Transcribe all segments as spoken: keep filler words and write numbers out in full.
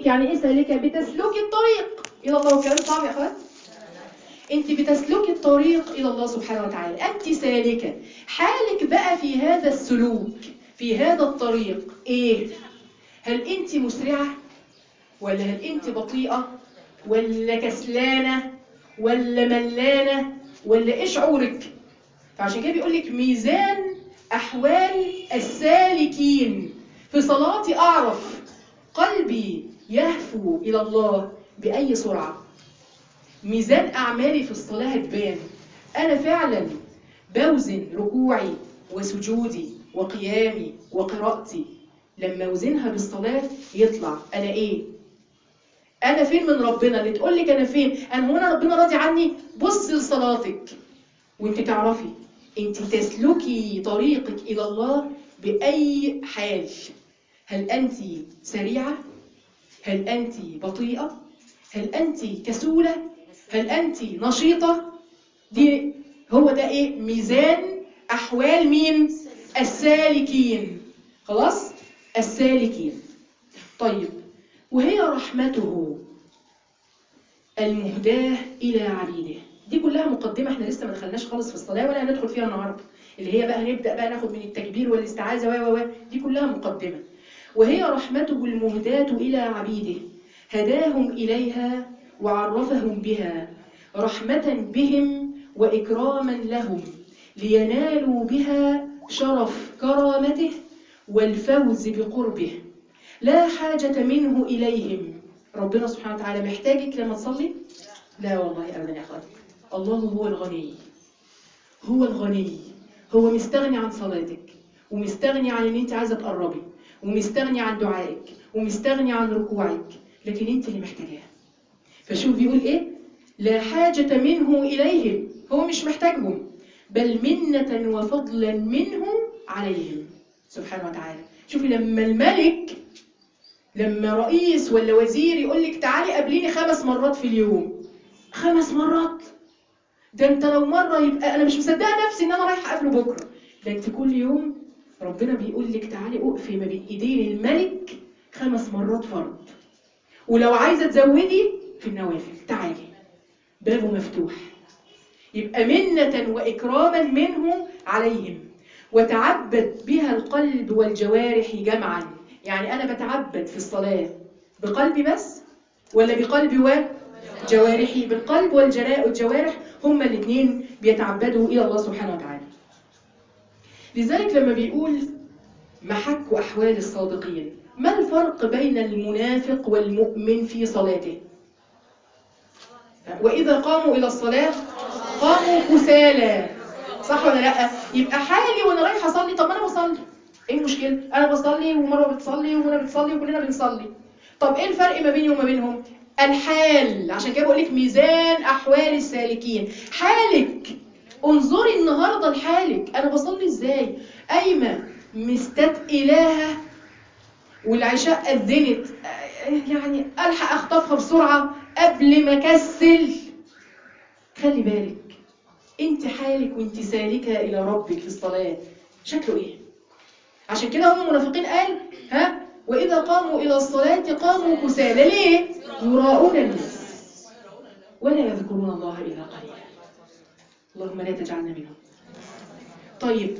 سالك يعني ايه سالكه؟ بتسلكي الطريق الى الله. والكلام صعب يا اخوات؟ انت بتسلكي الطريق الى الله سبحانه وتعالى، انت سالكه. حالك بقى في هذا السلوك في هذا الطريق ايه؟ هل انت مسرعه ولا هل انت بطيئه ولا كسلانه ولا ملانه ولا ايه شعورك؟ فعشان كده بيقول لك ميزان احوال السالكين. في صلاتي اعرف قلبي يهفو الى الله باي سرعه. ميزان اعمالي في الصلاه هتبان. انا فعلا بوزن ركوعي وسجودي وقيامي وقراءتي. لما اوزنها بالصلاه يطلع انا ايه؟ انا فين من ربنا؟ اللي تقول لك انا فين، انا هو انا ربنا راضي عني؟ بص لصلاتك وانت تعرفي انت تسلكي طريقك الى الله باي حال. هل انت سريعه؟ هل انت بطيئه؟ هل انت كسوله؟ هل انت نشيطه؟ دي هو ده ايه؟ ميزان احوال مين؟ السالكين. خلاص؟ السالكين. طيب، وهي رحمته المهداه الى عبيده. دي كلها مقدمه، احنا لسه ما دخلناش خالص في الصلاه ولا هندخل فيها النهارده، اللي هي بقى هنبدا بقى ناخد من التكبير والاستعاذه و و دي كلها مقدمه. وهي رحمته المهداه الى عبيده هداهم اليها وعرفهم بها رحمه بهم واكراما لهم لينالوا بها شرف كرامته والفوز بقربه. لا حاجه منه اليهم. ربنا سبحانه وتعالى محتاجك لما تصلي؟ لا والله ابدا يا اخواتي. الله هو الغني، هو الغني، هو مستغني عن صلاتك ومستغني عن ان انت عايزه تقربي ومستغني عن دعائك ومستغني عن ركوعك، لكن انت اللي محتاجاه. فشوف بيقول ايه؟ لا حاجه منه اليهم، هو مش محتاجهم، بل منه وفضلا منه عليهم سبحانه وتعالى. شوفي لما الملك، لما رئيس ولا وزير يقول لك تعالي قابليني خمس مرات في اليوم، خمس مرات؟ ده انت لو مره يبقى انا مش مصدقه نفسي ان انا رايحه اقابله بكره. ده انت كل يوم ربنا بيقول لك تعالي اقفي ما بين ايدين الملك خمس مرات فرض، ولو عايزه تزودي في النوافل تعالي، بابه مفتوح. يبقى منة واكراما منه عليهم وتعبد بها القلب والجوارح جمعا. يعني انا بتعبد في الصلاه بقلبي بس ولا بقلبي وجوارحي؟ بالقلب والجوارح هما الاثنين بيتعبدوا الى الله سبحانه وتعالى. لذلك لما بيقول محك احوال الصادقين، ما الفرق بين المنافق والمؤمن في صلاته؟ واذا قاموا الى الصلاه قاموا كسالى، صح ولا لا؟ يبقى حالي وانا رايحه اصلي، طب ما انا بصلي، ايه المشكله؟ انا بصلي ومروه بتصلي ومنى بتصلي وكلنا بنصلي. طب ايه الفرق ما بيني وما بينهم؟ الحال. عشان كده بقول لك ميزان احوال السالكين. حالك، انظري النهارده لحالك، انا بصلي ازاي؟ قايمه مستثقلاها والعشاء اذنت، يعني الحق اخطفها بسرعه قبل ما اكسل. خلي بالك انت حالك وانت سالكه الى ربك في الصلاه شكله ايه؟ عشان كده هم المنافقين قال ها واذا قاموا الى الصلاه قاموا كسالى. ليه؟ يراؤون الناس ولا يذكرون الله الا قليلا. اللهم لا تجعلنا منهم. طيب،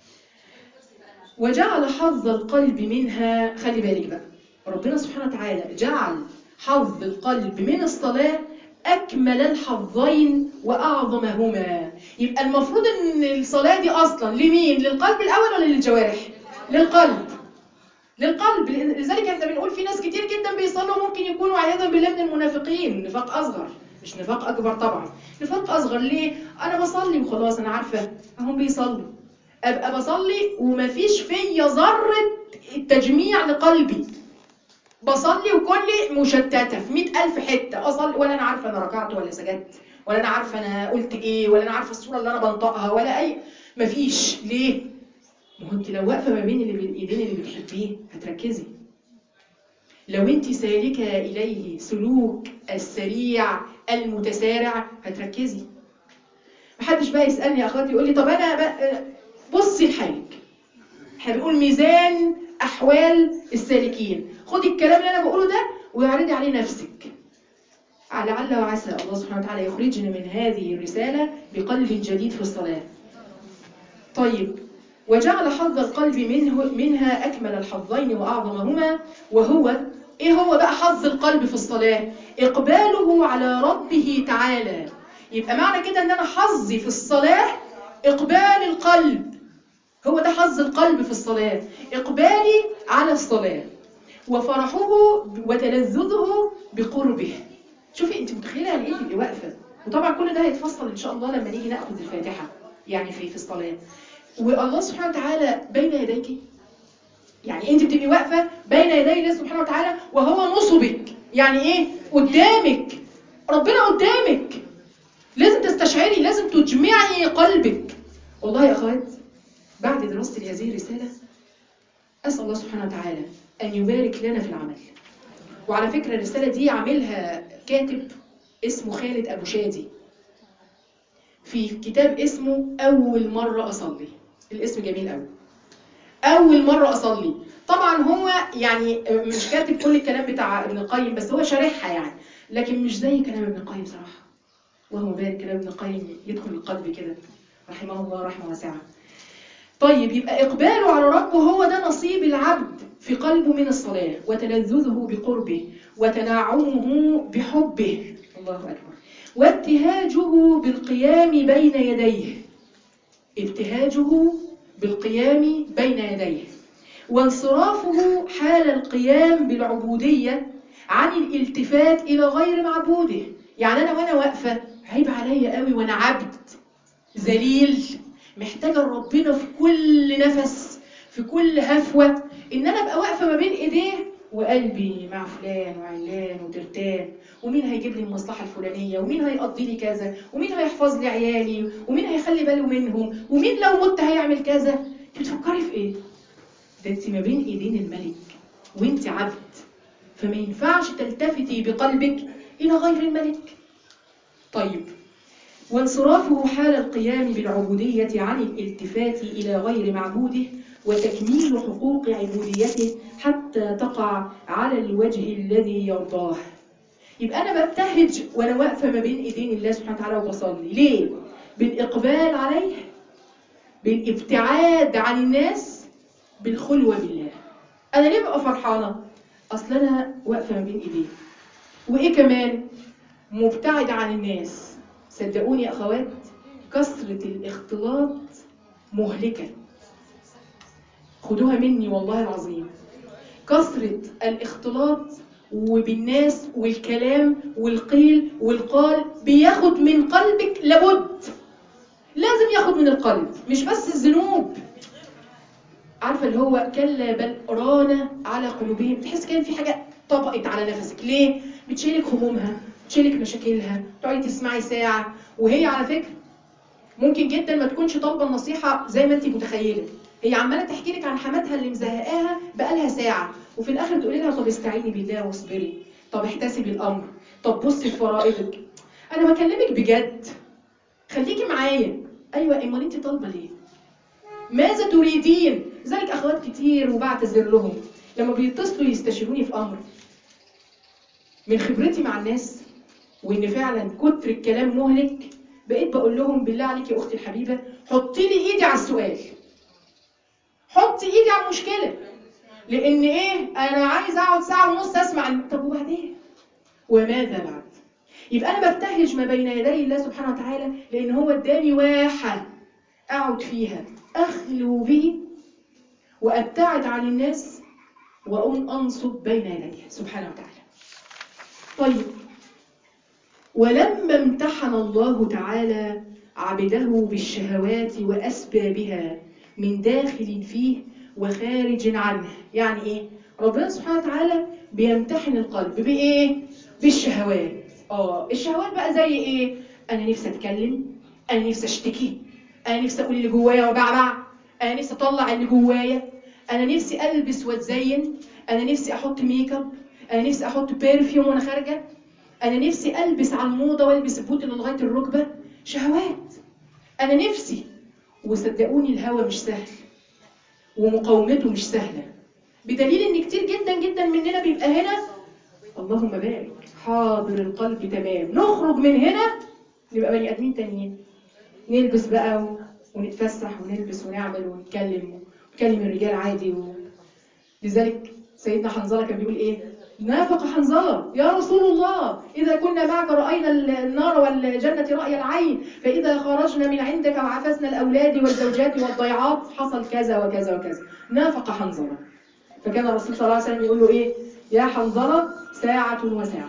وجعل حظ القلب منها، خلي بالك بقى ربنا سبحانه وتعالى جعل حظ القلب من الصلاه أكمل الحظين وأعظمهما. يبقى المفروض أن الصلاة دي أصلا لمين؟ للقلب الأول ولا للجوارح؟ للقلب. للقلب. لذلك احنا بنقول في ناس كتير جدا بيصلوا ممكن يكونوا عياذا بالله من المنافقين، نفاق أصغر مش نفاق أكبر طبعا، نفاق أصغر. ليه؟ أنا بصلي وخلاص، أنا عارفة هم بيصلوا، أبقى بصلي ومفيش فيا ذرة التجميع لقلبي، بصلي وكلي مشتته في مئة ألف حته، اصلي ولا انا عارفه انا ركعت ولا سجدت ولا انا عارفه انا قلت ايه ولا انا عارفه الصوره اللي انا بنطقها ولا اي، مفيش. ليه؟ ما هو انت لو واقفه ما بين اللي بالايدين اللي بتحبيه هتركزي. لو انت سالكه اليه سلوك السريع المتسارع هتركزي. محدش بقى يسالني يا اخواتي يقول لي طب انا بقى بصي لحالك. احنا بنقول ميزان احوال السالكين. خدي الكلام اللي انا بقوله ده واعرفي اعرضي عليه نفسك، لعل وعسى الله سبحانه وتعالى يخرجنا من هذه الرسالة بقلب جديد في الصلاة. طيب، وجعل حظ القلب منه منها أكمل الحظين وأعظمهما، وهو إيه هو بقى حظ القلب في الصلاة؟ إقباله على ربه تعالى. يبقى معنى كده أن أنا حظي في الصلاة إقبال القلب، هو ده حظ القلب في الصلاة، إقبالي على الصلاة وفرحه وتلذذه بقربه. شوفي انت متخيله يعني ايه تبقي واقفه، وطبعا كل ده هيتفصل ان شاء الله لما نيجي ناخذ الفاتحه يعني في في الصلاه، والله سبحانه وتعالى بين يديك. يعني انت بتبقي واقفه بين يدي الله سبحانه وتعالى وهو نصبك، يعني ايه؟ قدامك، ربنا قدامك، لازم تستشعري، لازم تجمعي قلبك. والله يا اخوات بعد دراستي لهذه الرساله اسال الله سبحانه وتعالى ان يبارك لنا في العمل. وعلى فكرة الرسالة دي عاملها كاتب اسمه خالد أبو شادي في كتاب اسمه أول مرة أصلي. الاسم جميل قوي، أول مرة أصلي. طبعا هو يعني مش كاتب كل الكلام بتاع ابن القيم، بس هو شارحها يعني، لكن مش زي كلام ابن القيم صراحة. اللهم بارك، كلام ابن القيم يدخل القلب كده رحمه الله رحمه واسعة. طيب، يبقى إقباله على ربه هو ده نصيب العبد في قلبه من الصلاة، وتلذذه بقربه وتنعمه بحبه، الله أكبر، وابتهاجه بالقيام بين يديه، ابتهاجه بالقيام بين يديه، وانصرافه حال القيام بالعبودية عن الالتفات إلى غير معبوده. يعني أنا وأنا واقفة عيب عليا قوي وأنا عبد ذليل محتاجة ربنا في كل نفس، في كل هفوة، إن أنا أبقى واقفة ما بين إيديه وقلبي مع فلان وعلان وترتان، ومين هيجيب لي المصلحة الفلانية، ومين هيقضي لي كذا، ومين هيحفظ لي عيالي، ومين هيخلي باله منهم، ومين لو مت هيعمل كذا. أنت بتفكري في إيه؟ ده أنت ما بين إيدين الملك وأنت عبد، فما ينفعش تلتفتي بقلبك إلى غير الملك. طيب، وانصرافه حال القيام بالعبودية عن الالتفات إلى غير معبوده وتكميل حقوق عبوديته حتى تقع على الوجه الذي يرضاه. يبقى أنا ببتهج وأنا واقفة ما بين إيدين الله سبحانه وتعالى وبصلي. ليه؟ بالإقبال عليه، بالابتعاد عن الناس، بالخلوة بالله. أنا ليه ببقى فرحانة؟ أصل أنا واقفة ما بين إيديه. وإيه كمان؟ مبتعد عن الناس. صدقوني يا أخوات كثرة الاختلاط مهلكة، خدوها مني والله العظيم. كثرة الاختلاط وبالناس والكلام والقيل والقال بياخد من قلبك، لابد لازم ياخد من القلب، مش بس الذنوب. عارفة اللي هو كلا بل ران على قلوبهم، تحس كان في حاجة طبقت على نفسك. ليه؟ بتشيلك همومها، بتشيلك مشاكلها، تقعدي تسمعي ساعة، وهي على فكرة ممكن جدا ما تكونش طالبه النصيحه زي ما انت متخيله. هي عماله تحكي لك عن حماتها اللي مزهقاها بقالها ساعه، وفي الاخر تقولي لها طب استعيني بالله واصبري، طب احتسبي الامر، طب بصي في فرائضك. انا بكلمك بجد، خليكي معايا. ايوه، امال انت طالبه ليه؟ ماذا تريدين؟ ذلك اخوات كتير وبعتذر لهم لما بيتصلوا يستشيروني في امر، من خبرتي مع الناس وان فعلا كتر الكلام مهلك، بقيت بقول لهم بالله عليك يا اختي الحبيبه حطي لي ايدي على السؤال، حطي ايدي على المشكله، لان ايه، انا عايز اقعد ساعه ونص اسمع. طب وبعدين؟ وماذا بعد؟ يبقى انا ببتهج ما بين يدي الله سبحانه وتعالى لان هو اداني واحه اقعد فيها اخلو به وابتعد عن الناس وأن انصب بين يديه سبحانه وتعالى. طيب، ولما امتحن الله تعالى عبده بالشهوات وأسبابها من داخل فيه وخارج عنه، يعني إيه؟ ربنا سبحانه وتعالى بيمتحن القلب بإيه؟ بالشهوات. آه الشهوات بقى زي إيه؟ أنا نفسي أتكلم، أنا نفسي أشتكي، أنا نفسي أقول اللي جوايا وبعبع، أنا نفسي أطلع اللي جوايا، أنا نفسي ألبس وأتزين، أنا نفسي أحط ميك اب، أنا نفسي أحط بيرفيوم وأنا خارجة، أنا نفسي ألبس على الموضة وألبس البوت اللي لغاية الركبة. شهوات. أنا نفسي، وصدقوني الهوى مش سهل ومقاومته مش سهلة، بدليل إن كتير جدا جدا مننا بيبقى هنا الله اللهم بارك، حاضر القلب تمام، نخرج من هنا نبقى بني ادمين تانيين، نلبس بقى و... ونتفسح ونلبس ونعمل ونتكلم ونكلم الرجال عادي و... لذلك سيدنا حنظلة كان بيقول ايه؟ نافق حنظلة يا رسول الله إذا كنا معك رأينا النار والجنة رأي العين، فإذا خرجنا من عندك وعفسنا الأولاد والزوجات والضيعات حصل كذا وكذا وكذا. نافق حنظلة. فكان الرسول صلى الله عليه وسلم يقول له ايه؟ يا حنظلة ساعة وساعة.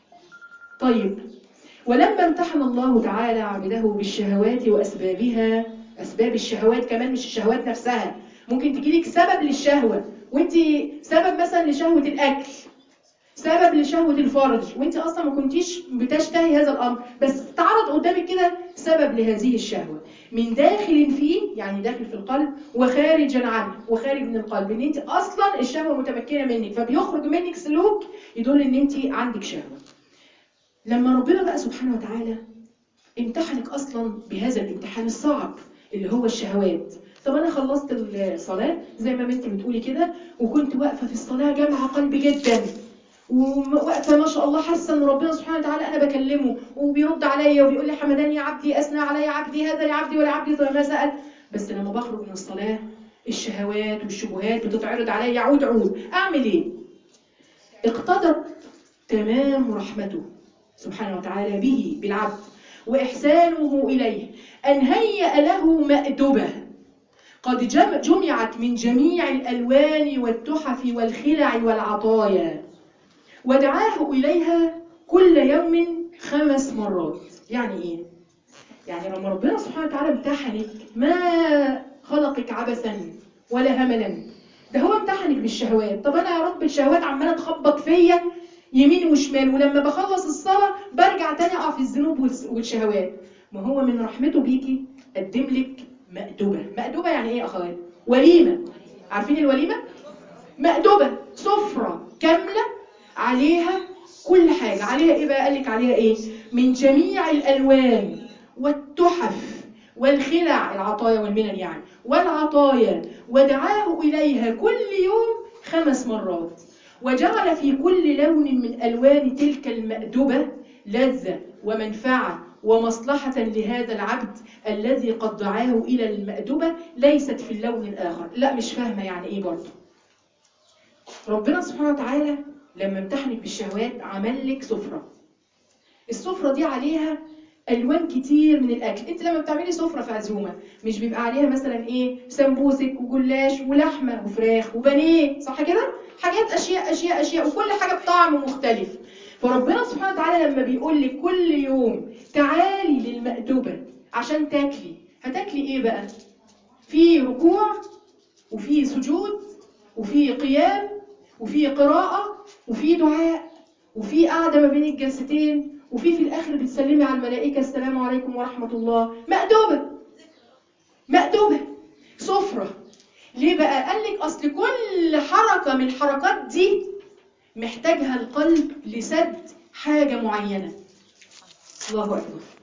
طيب، ولما امتحن الله تعالى عبده بالشهوات وأسبابها، أسباب الشهوات كمان مش الشهوات نفسها، ممكن تجيلك سبب للشهوة وانت سبب مثلا لشهوة الأكل، سبب لشهوة الفرج وانت أصلا ما كنتيش بتشتهي هذا الأمر، بس تعرض قدامك كده سبب لهذه الشهوة من داخل فيه، يعني داخل في القلب، وخارجا عنه، وخارج من القلب، ان انت أصلا الشهوة متمكنة منك فبيخرج منك سلوك يدل ان انت عندك شهوة. لما ربنا بقى سبحانه وتعالى امتحنك أصلا بهذا الامتحان الصعب اللي هو الشهوات. طب أنا خلصت الصلاة زي ما انت بتقولي كده، وكنت واقفة في الصلاة جامعة قلبي جدا، وواقفة ما شاء الله حاسة ان ربنا سبحانه وتعالى أنا بكلمه وبيرد عليا وبيقول لي حمدان يا عبدي، أثنى علي عبدي، هذا لعبدي ولعبدي ما سأل. بس لما بخرج من الصلاة الشهوات والشبهات بتتعرض عليا عود عود، أعمل إيه؟ اقتضت تمام رحمته سبحانه وتعالى به بالعبد وإحسانه إليه أن هيأ له مأدبة قد جمعت من جميع الألوان والتحف والخلع والعطايا، ودعاه إليها كل يوم خمس مرات. يعني إيه؟ يعني لما ربنا سبحانه وتعالى امتحنك ما خلقك عبثا ولا هملا، ده هو امتحنك بالشهوات. طب أنا يا رب الشهوات عمالة تخبط فيا يمين وشمال، ولما بخلص الصلاة برجع تاني أقع في الذنوب والشهوات. ما هو من رحمته بيكي قدم لك مأدبة. مأدبة يعني إيه أخوات؟ وليمة. عارفين الوليمة؟ مأدبة، سفرة كاملة عليها كل حاجة. عليها إيه بقى؟ قال لك عليها إيه؟ من جميع الألوان والتحف والخلع، العطايا والمنن يعني، والعطايا، ودعاه إليها كل يوم خمس مرات، وجعل في كل لون من ألوان تلك المأدبة لذة ومنفعة ومصلحة لهذا العبد الذي قد دعاه إلى المأدبة، ليست في اللون الآخر. لا مش فاهمة يعني إيه برضه. ربنا سبحانه وتعالى لما امتحنك بالشهوات عمل لك سفرة، السفرة دي عليها ألوان كتير من الأكل. أنت لما بتعملي سفرة في عزومة مش بيبقى عليها مثلا إيه؟ سمبوسك وجلاش ولحمة وفراخ وبانيه، صح كده؟ حاجات أشياء أشياء أشياء، وكل حاجة بطعم مختلف. فربنا سبحانه وتعالى لما بيقول لك كل يوم تعالي للمأدبة عشان تاكلي، هتاكلي إيه بقى؟ في ركوع وفي سجود وفي قيام وفي قراءة وفي دعاء وفي قاعدة ما بين الجلستين، وفي في الآخر بتسلمي على الملائكة السلام عليكم ورحمة الله. مأدبة، مأدبة، سفرة. ليه بقى؟ قال لك أصل كل حركة من الحركات دي محتاجها القلب لسد حاجة معينة. الله أكبر.